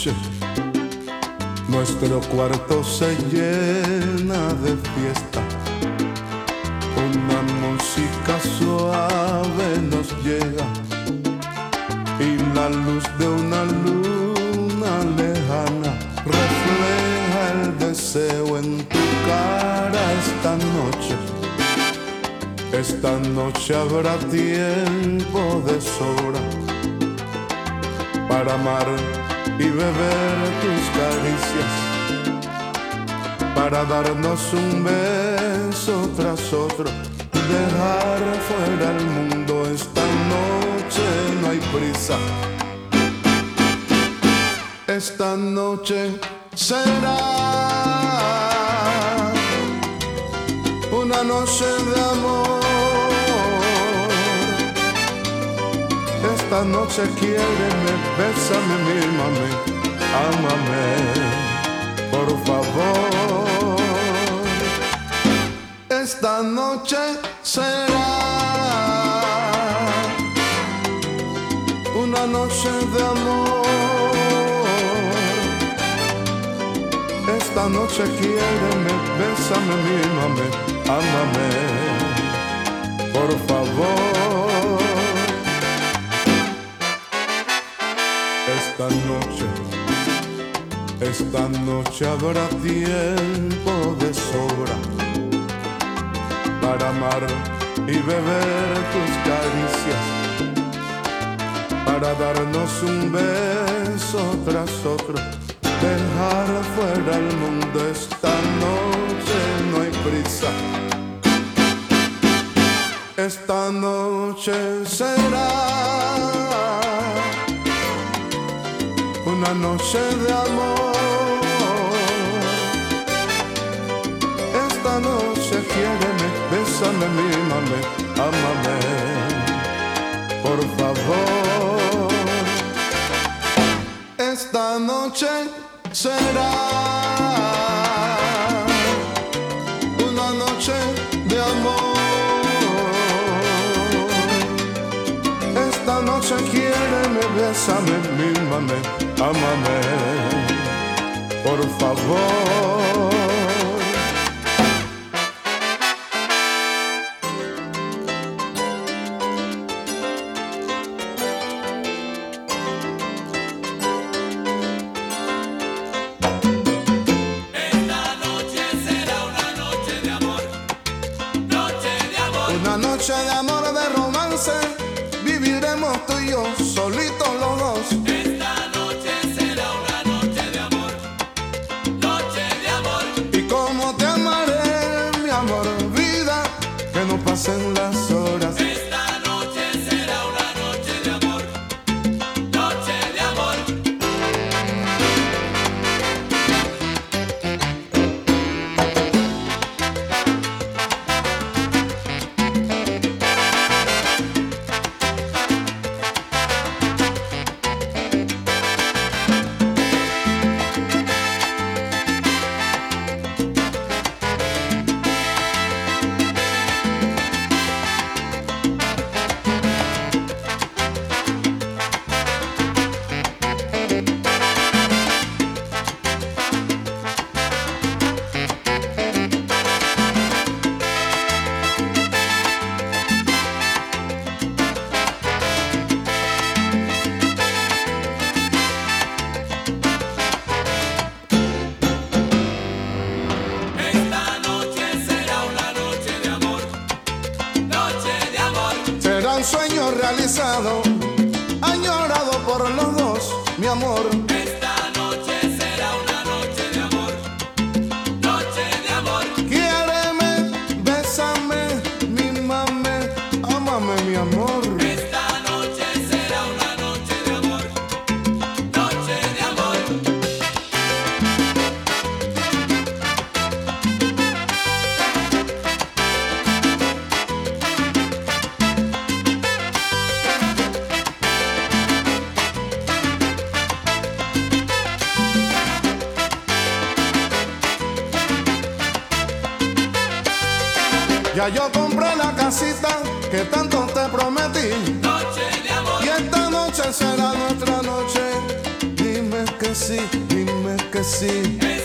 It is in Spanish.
noche nuestro cuarto se llena de fiesta. Una música suave nos llega y la luz de una luna lejana refleja el deseo en tu cara esta noche. Esta noche habrá tiempo de sobra para amar y beber tus caricias, para darnos un beso tras otro, dejar fuera el mundo. Esta noche no hay prisa. Esta noche será una noche de amor. Esta noche quiéreme, bésame, mímame, ámame, por favor. Esta noche será una noche de amor. Esta noche quiéreme, bésame, mímame, ámame, por favor. Esta noche habrá tiempo de sobra para amar y beber tus caricias, para darnos un beso tras otro, dejar fuera el mundo. Esta noche no hay prisa. Esta noche será una noche de amor. Esta noche quiéreme, bésame, mímame, ámame, por favor. Esta noche será una noche de amor. Esta noche quiéreme, bésame, mímame, ámame, por favor. Una noche de amor, de romance, viviremos tú y yo, solitos los dos. Esta noche será una noche de amor, noche de amor. Y como te amaré, mi amor, vida, que no pasen las horas. Esta noche será una noche de amor, noche de amor. Será un sueño realizado, añorado por los dos, mi amor. Esta noche será una noche de amor, noche de amor. Quiéreme, bésame, mímame, ámame, mi amor. Esta noche será una noche de amor, noche de amor. Ya yo compré la casita que tanto te prometí. Noche de amor. Y esta noche será nuestra noche. Dime que sí, dime que sí.